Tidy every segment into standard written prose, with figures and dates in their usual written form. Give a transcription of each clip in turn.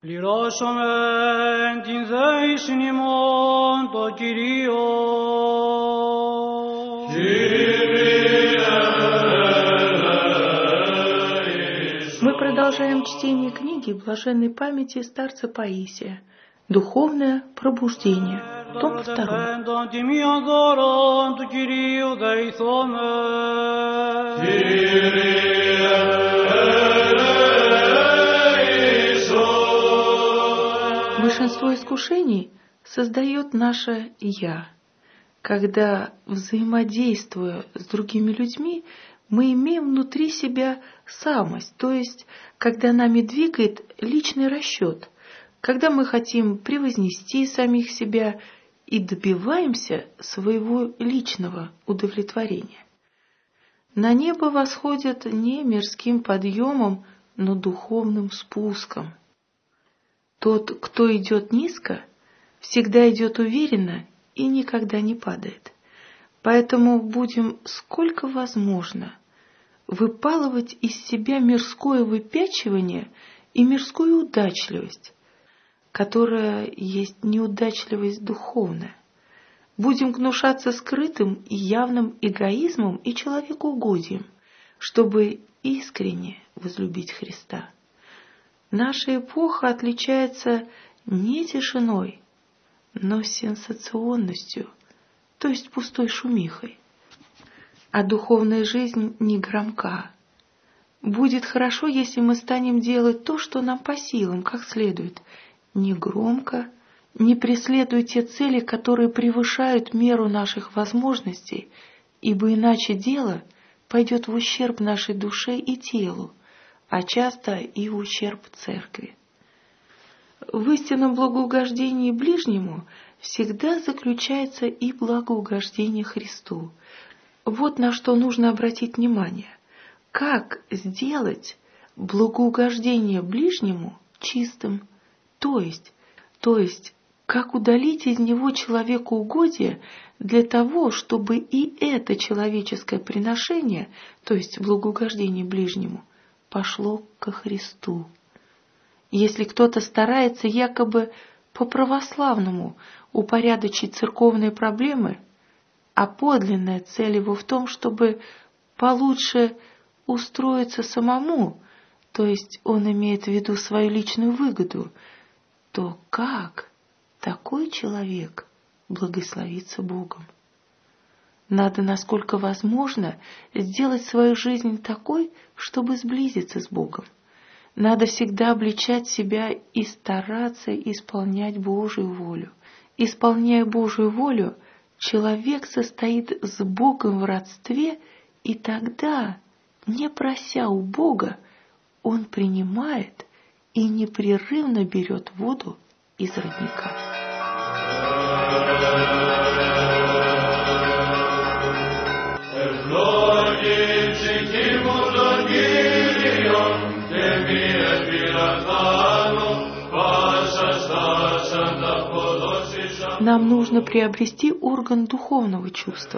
Λυρώσομεν την δέησιν ημών το Κυρίο. Мы продолжаем чтение книги блаженной памяти старца Паисия «Духовное пробуждение», том 2. Των τιμίων δώρων του Κυρίου δεηθώμεν. Большинство искушений создает наше «я». Когда, взаимодействуя с другими людьми, мы имеем внутри себя самость, то есть, когда нами двигает личный расчет, когда мы хотим превознести самих себя и добиваемся своего личного удовлетворения. На небо восходят не мирским подъемом, но духовным спуском. Тот, кто идет низко, всегда идет уверенно и никогда не падает. Поэтому будем сколько возможно выпалывать из себя мирское выпячивание и мирскую удачливость, которая есть неудачливость духовная. Будем гнушаться скрытым и явным эгоизмом и человекоугодием, чтобы искренне возлюбить Христа. Наша эпоха отличается не тишиной, но сенсационностью, то есть пустой шумихой. А духовная жизнь не громка. Будет хорошо, если мы станем делать то, что нам по силам, как следует, не громко, не преследуя те цели, которые превышают меру наших возможностей, ибо иначе дело пойдет в ущерб нашей душе и телу, а часто и в ущерб церкви. В истинном благоугождении ближнему всегда заключается и благоугождение Христу. Вот на что нужно обратить внимание. Как сделать благоугождение ближнему чистым, то есть, как удалить из него человекоугодие для того, чтобы и это человеческое приношение, то есть благоугождение ближнему, пошло ко Христу. Если кто-то старается якобы по-православному упорядочить церковные проблемы, а подлинная цель его в том, чтобы получше устроиться самому, то есть он имеет в виду свою личную выгоду, то как такой человек благословится Богом? Надо, насколько возможно, сделать свою жизнь такой, чтобы сблизиться с Богом. Надо всегда обличать себя и стараться исполнять Божию волю. Исполняя Божию волю, человек состоит с Богом в родстве, и тогда, не прося у Бога, он принимает и непрерывно берет воду из родника. Нам нужно приобрести орган духовного чувства.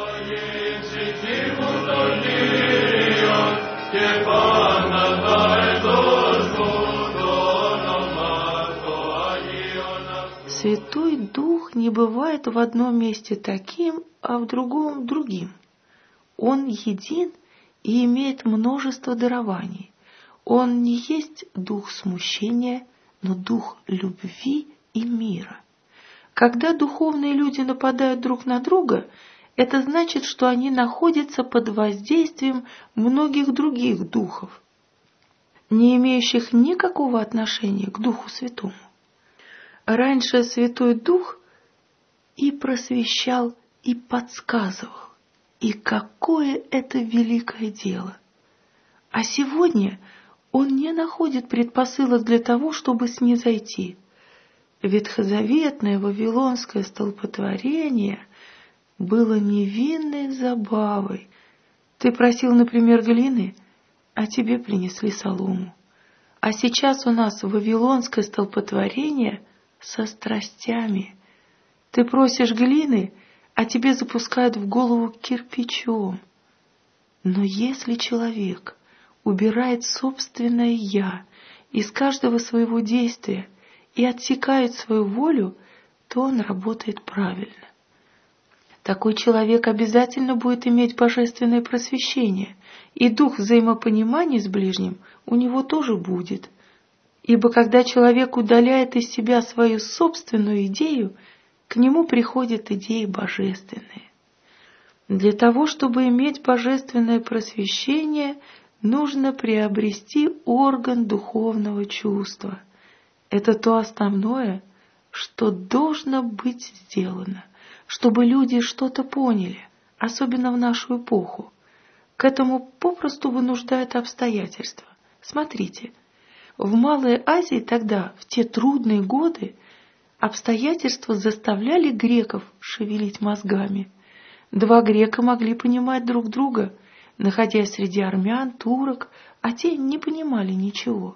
Святой Дух не бывает в одном месте таким, а в другом другим. Он един и имеет множество дарований. Он не есть дух смущения, но дух любви и мира. Когда духовные люди нападают друг на друга, это значит, что они находятся под воздействием многих других духов, не имеющих никакого отношения к Духу Святому. Раньше Святой Дух и просвещал, и подсказывал, и какое это великое дело. А сегодня он не находит предпосылок для того, чтобы снизойти. Ветхозаветное вавилонское столпотворение было невинной забавой. Ты просил, например, глины, а тебе принесли солому. А сейчас у нас вавилонское столпотворение со страстями. Ты просишь глины, а тебе запускают в голову кирпичом. Но если человек убирает собственное «я» из каждого своего действия и отсекает свою волю, то он работает правильно. Такой человек обязательно будет иметь божественное просвещение, и дух взаимопонимания с ближним у него тоже будет. Ибо когда человек удаляет из себя свою собственную идею, к нему приходят идеи божественные. Для того, чтобы иметь божественное просвещение, нужно приобрести орган духовного чувства. Это то основное, что должно быть сделано, чтобы люди что-то поняли, особенно в нашу эпоху. К этому попросту вынуждают обстоятельства. Смотрите, в Малой Азии тогда, в те трудные годы, обстоятельства заставляли греков шевелить мозгами. Два грека могли понимать друг друга, находясь среди армян, турок, а те не понимали ничего.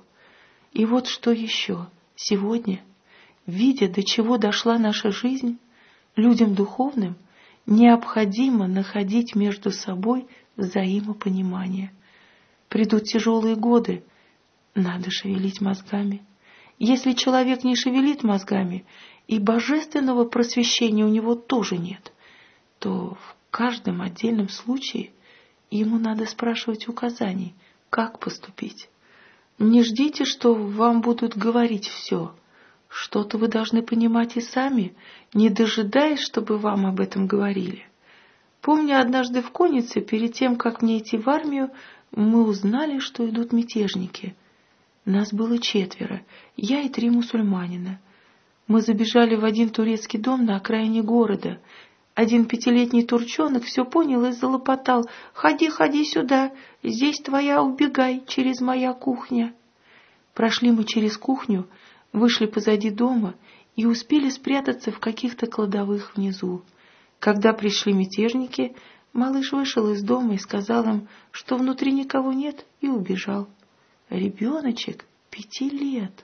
И вот что еще. Сегодня, видя, до чего дошла наша жизнь, людям духовным необходимо находить между собой взаимопонимание. Придут тяжелые годы, надо шевелить мозгами. Если человек не шевелит мозгами, и божественного просвещения у него тоже нет, то в каждом отдельном случае ему надо спрашивать указаний, как поступить. Не ждите, что вам будут говорить все. Что-то вы должны понимать и сами, не дожидаясь, чтобы вам об этом говорили. Помню, однажды в Коннице, перед тем, как мне идти в армию, мы узнали, что идут мятежники. Нас было 4, я и 3 мусульманина. Мы забежали в один турецкий дом на окраине города. Один 5-летний турчонок все понял и залопотал: «Ходи, ходи сюда, здесь твоя, убегай, через моя кухня». Прошли мы через кухню, вышли позади дома и успели спрятаться в каких-то кладовых внизу. Когда пришли мятежники, малыш вышел из дома и сказал им, что внутри никого нет, и убежал. Ребеночек 5 лет.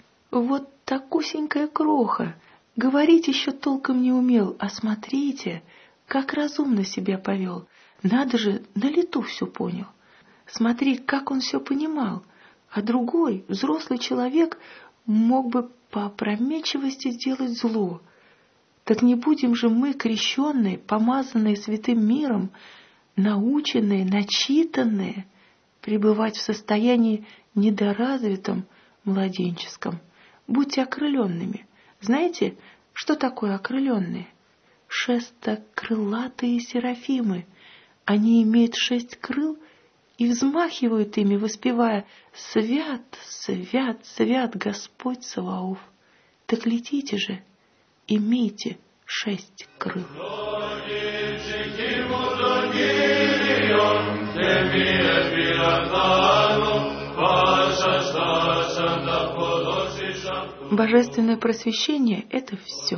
Вот такусенькая кроха. Говорить еще толком не умел, а смотрите, как разумно себя повел. Надо же, на лету все понял. Смотри, как он все понимал. А другой, взрослый человек, мог бы по опрометчивости сделать зло. Так не будем же мы, крещенные, помазанные святым миром, наученные, начитанные, пребывать в состоянии недоразвитом, младенческом. Будьте окрыленными. Знаете, что такое окрыленные? Шестокрылатые серафимы. Они имеют 6 крыл и взмахивают ими, воспевая: «Свят, свят, свят Господь Саваоф». Так летите же, имейте 6 крыл. Божественное просвещение — это все.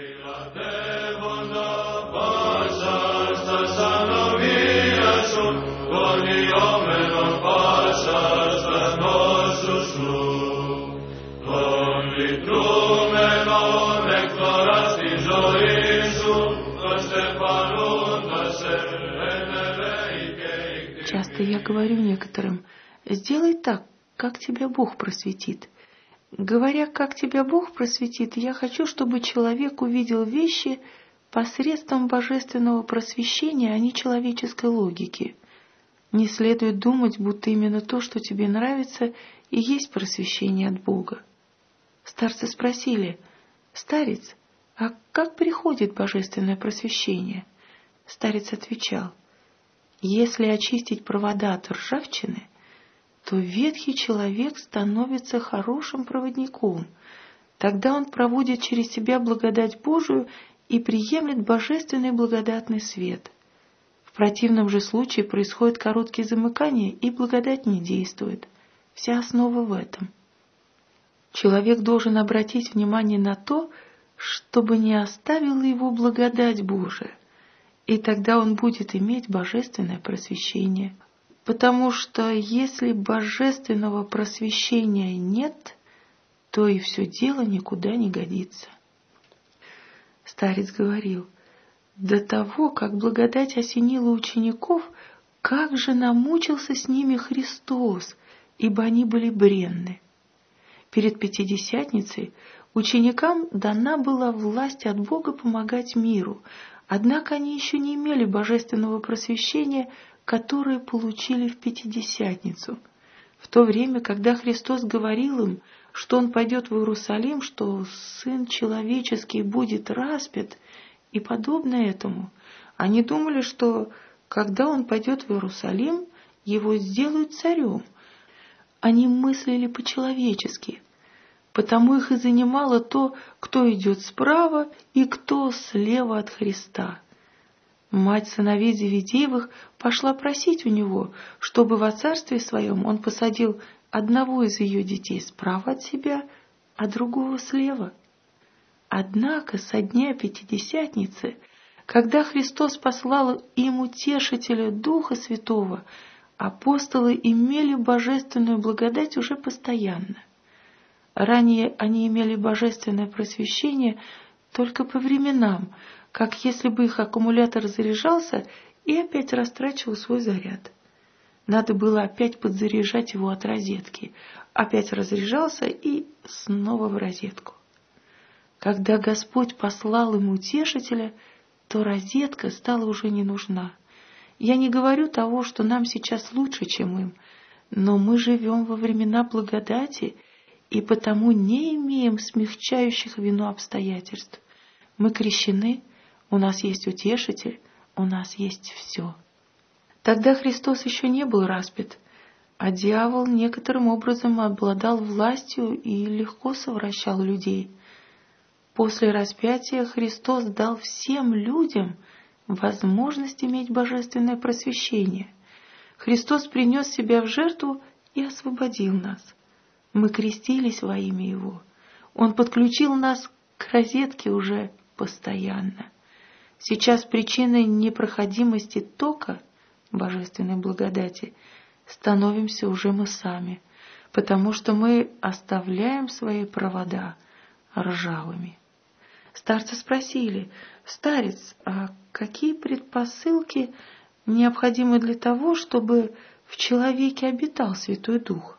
Часто я говорю некоторым: сделай так, как тебя Бог просветит. Говоря, как тебя Бог просветит, я хочу, чтобы человек увидел вещи посредством божественного просвещения, а не человеческой логики. Не следует думать, будто именно то, что тебе нравится, и есть просвещение от Бога. Старцы спросили: «Старец, а как приходит божественное просвещение?» Старец отвечал: «Если очистить провода от ржавчины, то ветхий человек становится хорошим проводником. Тогда он проводит через себя благодать Божию и приемлет божественный благодатный свет. В противном же случае происходит короткие замыкания, и благодать не действует. Вся основа в этом. Человек должен обратить внимание на то, чтобы не оставила его благодать Божия, и тогда он будет иметь божественное просвещение. Потому что если божественного просвещения нет, то и все дело никуда не годится». Старец говорил: «До того, как благодать осенила учеников, как же намучился с ними Христос, ибо они были бренны. Перед Пятидесятницей ученикам дана была власть от Бога помогать миру, однако они еще не имели божественного просвещения, которое получили в Пятидесятницу. В то время, когда Христос говорил им, что Он пойдет в Иерусалим, что Сын Человеческий будет распят, и подобное этому, они думали, что когда Он пойдет в Иерусалим, Его сделают царем. Они мыслили по-человечески, потому их и занимало то, кто идет справа и кто слева от Христа. Мать сыновей Зеведеевых пошла просить у него, чтобы во царстве своем он посадил одного из ее детей справа от себя, а другого слева. Однако со дня Пятидесятницы, когда Христос послал им Утешителя Духа Святого, апостолы имели божественную благодать уже постоянно. Ранее они имели божественное просвещение только по временам, как если бы их аккумулятор заряжался и опять растрачивал свой заряд. Надо было опять подзаряжать его от розетки, опять разряжался и снова в розетку. Когда Господь послал им Утешителя, то розетка стала уже не нужна. Я не говорю того, что нам сейчас лучше, чем им, но мы живем во времена благодати и потому не имеем смягчающих вину обстоятельств. Мы крещены, у нас есть Утешитель, у нас есть все. Тогда Христос еще не был распят, а дьявол некоторым образом обладал властью и легко совращал людей. После распятия Христос дал всем людям возможность иметь божественное просвещение. Христос принес себя в жертву и освободил нас. Мы крестились во имя Его. Он подключил нас к розетке уже постоянно. Сейчас причиной непроходимости тока божественной благодати становимся уже мы сами, потому что мы оставляем свои провода ржавыми. Старцы спросили: «Старец, а какие предпосылки необходимы для того, чтобы в человеке обитал Святой Дух?»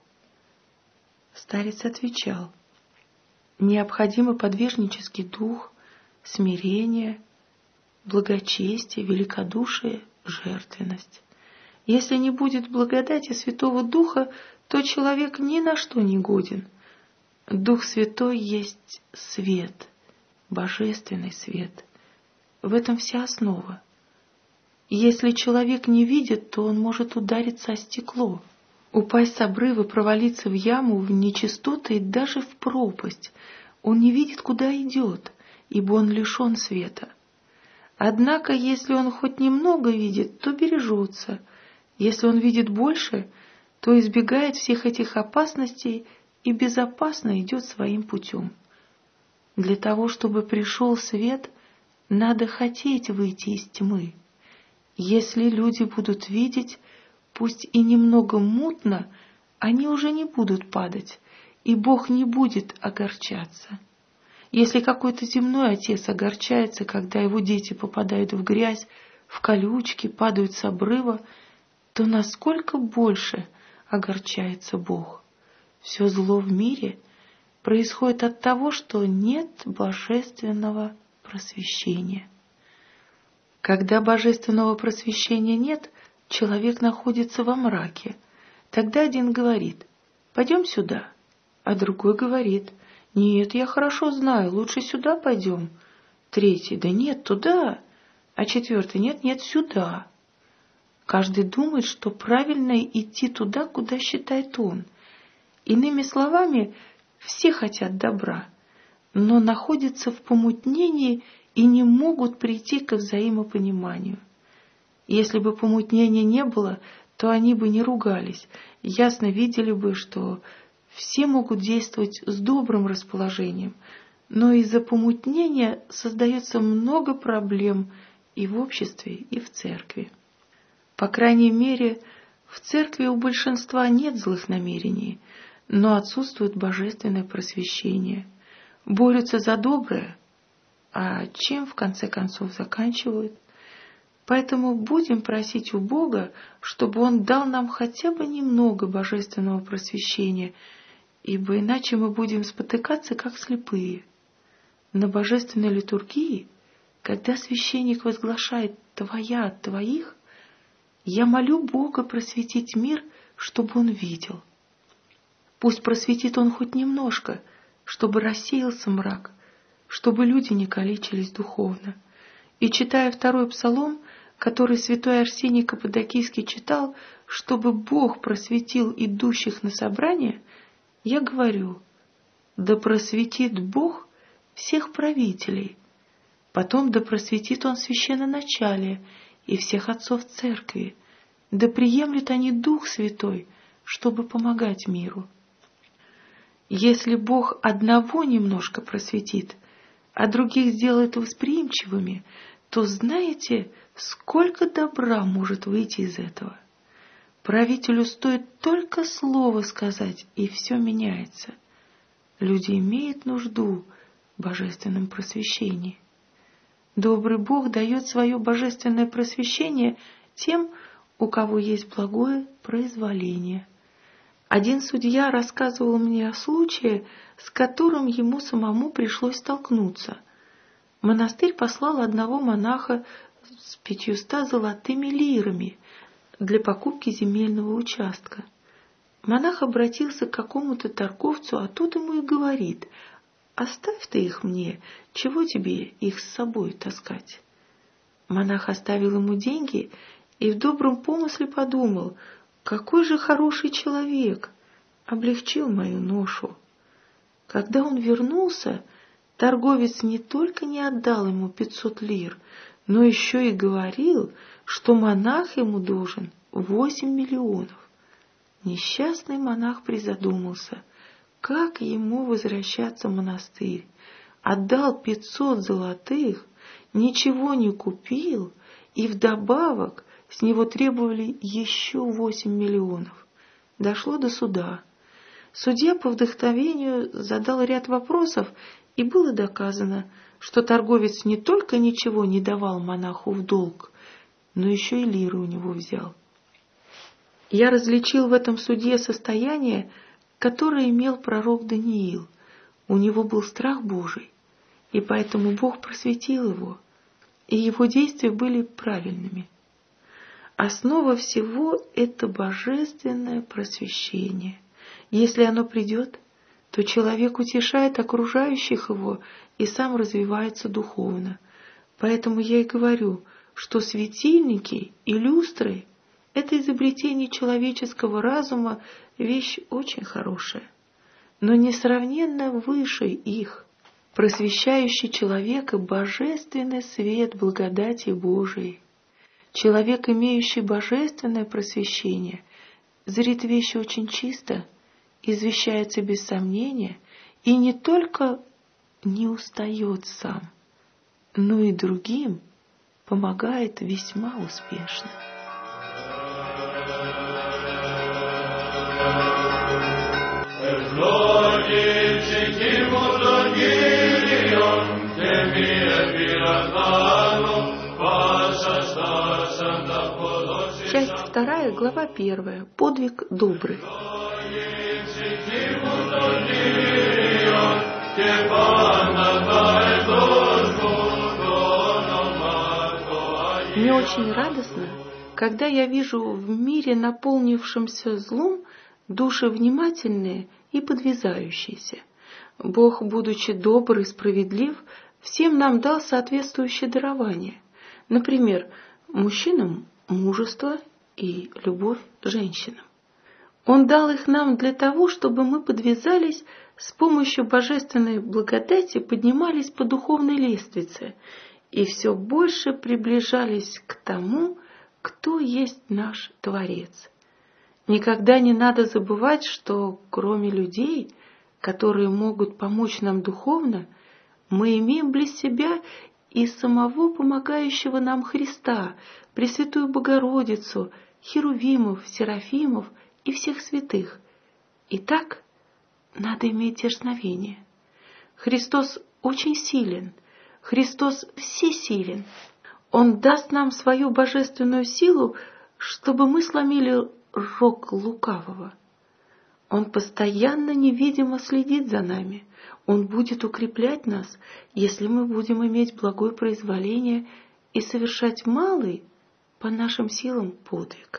Старец отвечал: «Необходимый подвижнический дух, смирение, благочестие, великодушие, жертвенность. Если не будет благодати Святого Духа, то человек ни на что не годен. Дух Святой есть свет, божественный свет. В этом вся основа. Если человек не видит, то он может удариться о стекло, упасть с обрыва, провалиться в яму, в нечистоты и даже в пропасть. Он не видит, куда идет, ибо он лишен света. Однако, если он хоть немного видит, то бережется. Если он видит больше, то избегает всех этих опасностей и безопасно идет своим путем. Для того, чтобы пришел свет, надо хотеть выйти из тьмы. Если люди будут видеть, пусть и немного мутно, они уже не будут падать, и Бог не будет огорчаться. Если какой-то земной отец огорчается, когда его дети попадают в грязь, в колючки, падают с обрыва, то насколько больше огорчается Бог? Все зло в мире происходит от того, что нет божественного просвещения. Когда божественного просвещения нет, человек находится во мраке. Тогда один говорит: «Пойдем сюда», а другой говорит: «Нет, я хорошо знаю, лучше сюда пойдем». Третий: «Да нет, туда». А четвертый: «Нет, сюда». Каждый думает, что правильно идти туда, куда считает он. Иными словами, все хотят добра, но находятся в помутнении и не могут прийти к взаимопониманию. Если бы помутнения не было, то они бы не ругались, ясно видели бы, что все могут действовать с добрым расположением, но из-за помутнения создается много проблем и в обществе, и в церкви. По крайней мере, в церкви у большинства нет злых намерений, но отсутствует божественное просвещение. Борются за доброе, а чем в конце концов заканчивают? Поэтому будем просить у Бога, чтобы Он дал нам хотя бы немного божественного просвещения, ибо иначе мы будем спотыкаться, как слепые. На божественной литургии, когда священник возглашает «Твоя от Твоих», я молю Бога просветить мир, чтобы он видел. Пусть просветит он хоть немножко, чтобы рассеялся мрак, чтобы люди не калечились духовно. И читая второй псалом, который святой Арсений Каппадокийский читал, чтобы Бог просветил идущих на собрание, я говорю: да просветит Бог всех правителей, потом да просветит Он священноначалие и всех отцов церкви, да приемлют они Дух Святой, чтобы помогать миру. Если Бог одного немножко просветит, а других сделает восприимчивыми, то знаете, сколько добра может выйти из этого. Правителю стоит только слово сказать, и все меняется. Люди имеют нужду в божественном просвещении. Добрый Бог дает свое божественное просвещение тем, у кого есть благое произволение. Один судья рассказывал мне о случае, с которым ему самому пришлось столкнуться. Монастырь послал одного монаха с 500 золотыми лирами для покупки земельного участка. Монах обратился к какому-то торговцу, а тот ему и говорит: «Оставь ты их мне, чего тебе их с собой таскать?» Монах оставил ему деньги и в добром помысле подумал: какой же хороший человек, облегчил мою ношу. Когда он вернулся, торговец не только не отдал ему 500 лир, но еще и говорил, что монах ему должен 8 миллионов. Несчастный монах призадумался, как ему возвращаться в монастырь. Отдал 500 золотых, ничего не купил, и вдобавок с него требовали еще 8 миллионов. Дошло до суда. Судья по вдохновению задал ряд вопросов, и было доказано, что торговец не только ничего не давал монаху в долг, но еще и лиры у него взял. Я различил в этом судье состояние, которое имел пророк Даниил. У него был страх Божий, и поэтому Бог просветил его, и его действия были правильными. Основа всего – это божественное просвещение. Если оно придет, то человек утешает окружающих его и сам развивается духовно. Поэтому я и говорю, что светильники и люстры – это изобретение человеческого разума, вещь очень хорошая. Но несравненно выше их, просвещающий человека божественный свет благодати Божией. Человек, имеющий божественное просвещение, зрит вещи очень чисто, извещается без сомнения и не только не устает сам, но и другим помогает весьма успешно. Часть 2, глава 1. Подвиг добрый. Мне очень радостно, когда я вижу в мире, наполнившемся злом, души внимательные и подвязающиеся. Бог, будучи добр и справедлив, всем нам дал соответствующее дарование. Например, мужчинам мужество и любовь к женщинам. Он дал их нам для того, чтобы мы подвязались, с помощью божественной благодати поднимались по духовной лестнице и все больше приближались к тому, кто есть наш Творец. Никогда не надо забывать, что кроме людей, которые могут помочь нам духовно, мы имеем близ себя и самого помогающего нам Христа, Пресвятую Богородицу, Херувимов, Серафимов и всех святых. Итак, надо иметь дерзновение. Христос очень силен, Христос всесилен. Он даст нам свою божественную силу, чтобы мы сломили рог лукавого. Он постоянно невидимо следит за нами. Он будет укреплять нас, если мы будем иметь благое произволение и совершать малый по нашим силам подвиг.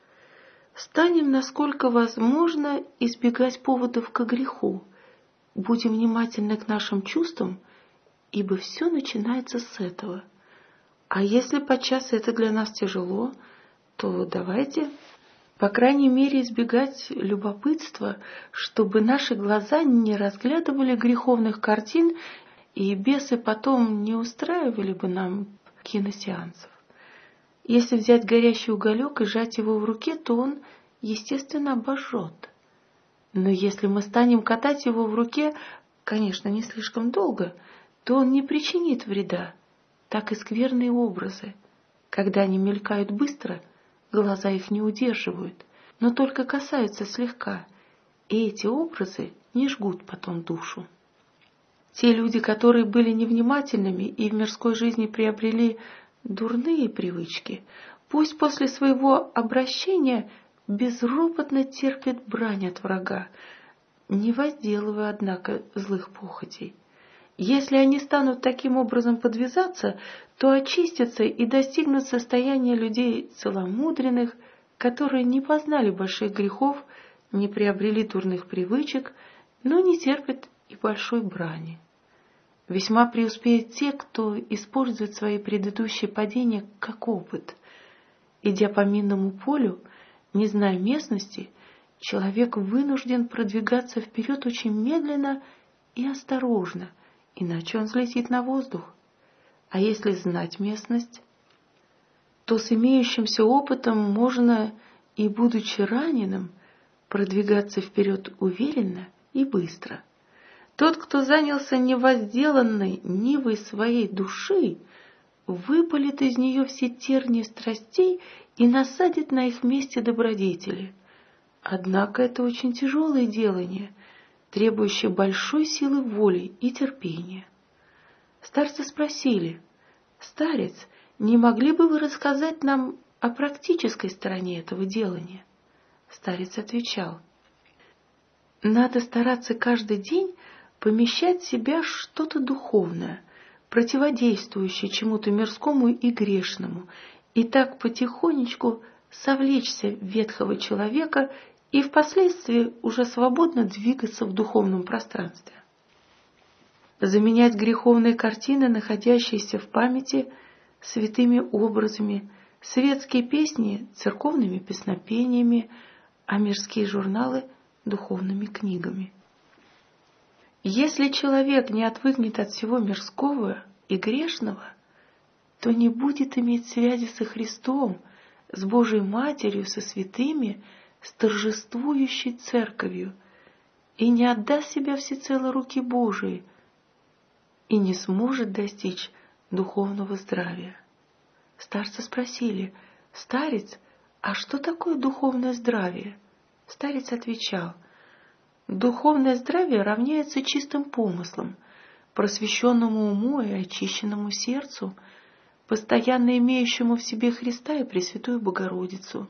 Станем, насколько возможно, избегать поводов к греху. Будем внимательны к нашим чувствам, ибо все начинается с этого. А если подчас это для нас тяжело, то давайте, по крайней мере, избегать любопытства, чтобы наши глаза не разглядывали греховных картин, и бесы потом не устраивали бы нам киносеансов. Если взять горящий уголек и сжать его в руке, то он, естественно, обожжет. Но если мы станем катать его в руке, конечно, не слишком долго, то он не причинит вреда. Так и скверные образы. Когда они мелькают быстро, глаза их не удерживают, но только касаются слегка, и эти образы не жгут потом душу. Те люди, которые были невнимательными и в мирской жизни приобрели дурные привычки, пусть после своего обращения безропотно терпят брань от врага, не возделывая, однако, злых похотей. Если они станут таким образом подвязаться, то очистятся и достигнут состояния людей целомудренных, которые не познали больших грехов, не приобрели дурных привычек, но не терпят и большой брани. Весьма преуспеют те, кто использует свои предыдущие падения как опыт. Идя по минному полю, не зная местности, человек вынужден продвигаться вперед очень медленно и осторожно, иначе он взлетит на воздух. А если знать местность, то с имеющимся опытом можно, и будучи раненым, продвигаться вперед уверенно и быстро. Тот, кто занялся невозделанной нивой своей души, выпалит из нее все тернии страстей и насадит на их месте добродетели. Однако это очень тяжелое делание, требующее большой силы воли и терпения. Старцы спросили: «Старец, не могли бы вы рассказать нам о практической стороне этого делания?» Старец отвечал: «Надо стараться каждый день помещать в себя что-то духовное, противодействующее чему-то мирскому и грешному, и так потихонечку совлечься ветхого человека и впоследствии уже свободно двигаться в духовном пространстве. Заменять греховные картины, находящиеся в памяти, святыми образами, светские песни церковными песнопениями, а мирские журналы духовными книгами. Если человек не отвыкнет от всего мирского и грешного, то не будет иметь связи со Христом, с Божией Матерью, со святыми, с торжествующей церковью, и не отдаст себя всецело руки Божией, и не сможет достичь духовного здравия». Старцы спросили: «Старец, а что такое духовное здравие?» Старец отвечал: «Духовное здравие равняется чистым помыслам, просвещенному уму и очищенному сердцу, постоянно имеющему в себе Христа и Пресвятую Богородицу.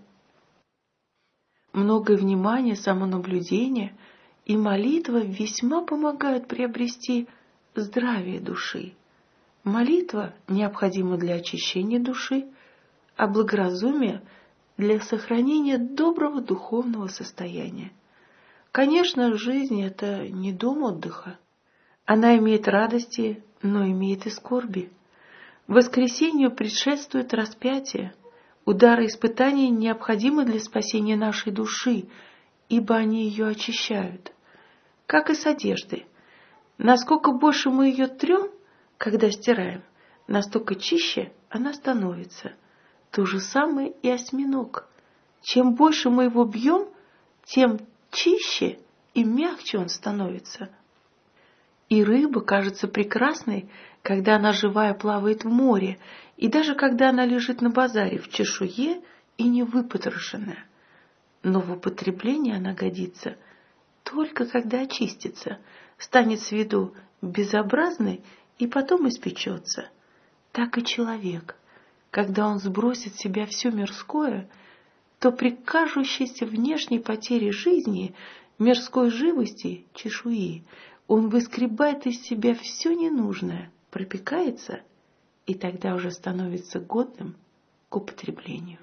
Многое внимание, самонаблюдение и молитва весьма помогают приобрести здравие души. Молитва необходима для очищения души, а благоразумие – для сохранения доброго духовного состояния. Конечно, жизнь – это не дом отдыха. Она имеет радости, но имеет и скорби. Воскресению предшествует распятие. Удары испытаний необходимы для спасения нашей души, ибо они ее очищают. Как и с одеждой. Насколько больше мы ее трем, когда стираем, настолько чище она становится. То же самое и осьминог. Чем больше мы его бьем, тем чище и мягче он становится. И рыба кажется прекрасной, когда она живая плавает в море, и даже когда она лежит на базаре в чешуе и не выпотрошенная. Но в употреблении она годится только когда очистится, станет с виду безобразной и потом испечется. Так и человек, когда он сбросит с себя все мирское, то при кажущейся внешней потере жизни мирской живости, чешуи, он выскребает из себя все ненужное, пропекается и тогда уже становится годным к употреблению.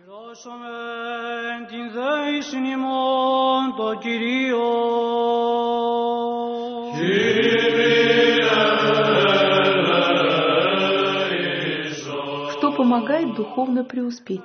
Что помогает духовно преуспеть?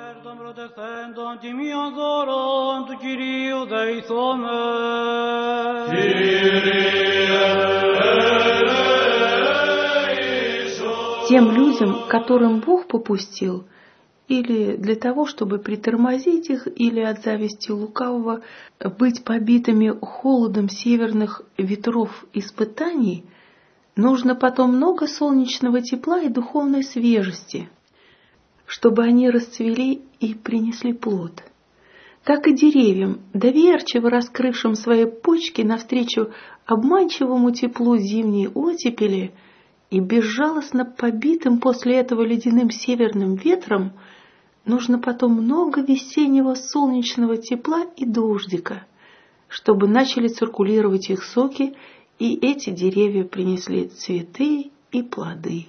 Тем людям, которым Бог попустил, или для того, чтобы притормозить их, или от зависти лукавого быть побитыми холодом северных ветров испытаний, нужно потом много солнечного тепла и духовной свежести, чтобы они расцвели и принесли плод. Так и деревьям, доверчиво раскрывшим свои почки навстречу обманчивому теплу зимней оттепели и безжалостно побитым после этого ледяным северным ветром, нужно потом много весеннего солнечного тепла и дождика, чтобы начали циркулировать их соки, и эти деревья принесли цветы и плоды.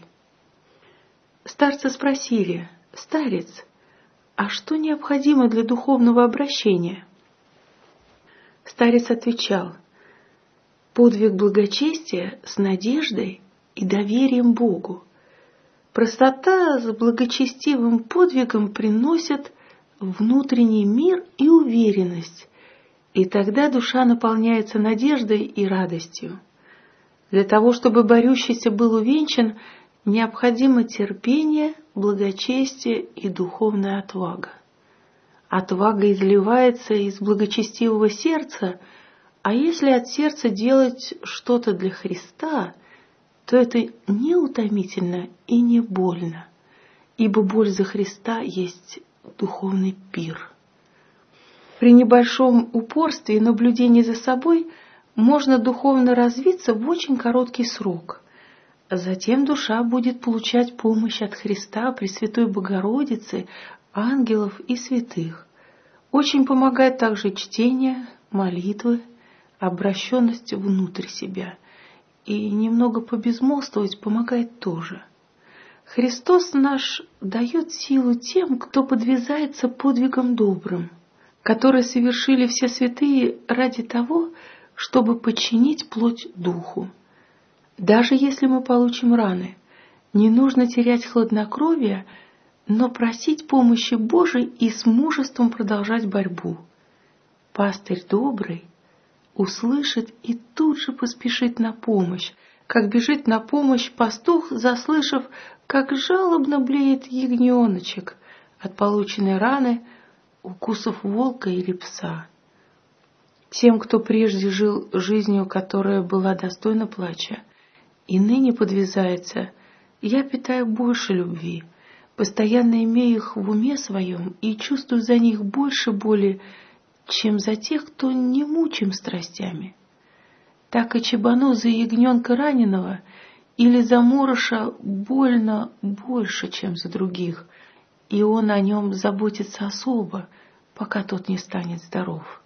Старцы спросили: «Старец, а что необходимо для духовного обращения?» Старец отвечал: «Подвиг благочестия с надеждой и доверием Богу. Простота с благочестивым подвигом приносят внутренний мир и уверенность, и тогда душа наполняется надеждой и радостью. Для того, чтобы борющийся был увенчан, необходимо терпение, благочестие и духовная отвага. Отвага изливается из благочестивого сердца, а если от сердца делать что-то для Христа, то это не утомительно и не больно, ибо боль за Христа есть духовный пир. При небольшом упорстве и наблюдении за собой можно духовно развиться в очень короткий срок. Затем душа будет получать помощь от Христа, Пресвятой Богородицы, ангелов и святых. Очень помогает также чтение, молитвы, обращенность внутрь себя. И немного побезмолвствовать помогает тоже. Христос наш дает силу тем, кто подвязается подвигом добрым, которые совершили все святые ради того, чтобы подчинить плоть духу. Даже если мы получим раны, не нужно терять хладнокровие, но просить помощи Божией и с мужеством продолжать борьбу. Пастырь добрый услышит и тут же поспешит на помощь, как бежит на помощь пастух, заслышав, как жалобно блеет ягненочек от полученной раны, укусов волка или пса. Тем, кто прежде жил жизнью, которая была достойна плача, и ныне подвязается, я питаю больше любви, постоянно имею их в уме своем и чувствую за них больше боли, чем за тех, кто не мучим страстями. Так и чебану за ягненка раненого или за мороша больно больше, чем за других, и он о нем заботится особо, пока тот не станет здоров.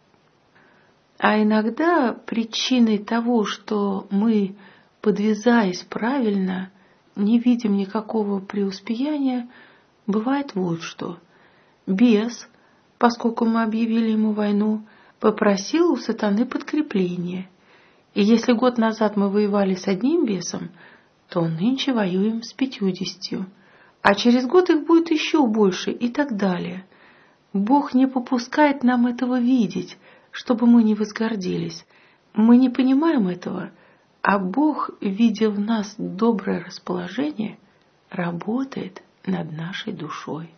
А иногда причиной того, что мы, подвязаясь правильно, не видим никакого преуспеяния, бывает вот что. Бес, поскольку мы объявили ему войну, попросил у сатаны подкрепление. И если год назад мы воевали с одним бесом, то нынче воюем с 50, а через год их будет еще больше и так далее. Бог не попускает нам этого видеть, чтобы мы не возгордились. Мы не понимаем этого, а Бог, видя в нас доброе расположение, работает над нашей душой.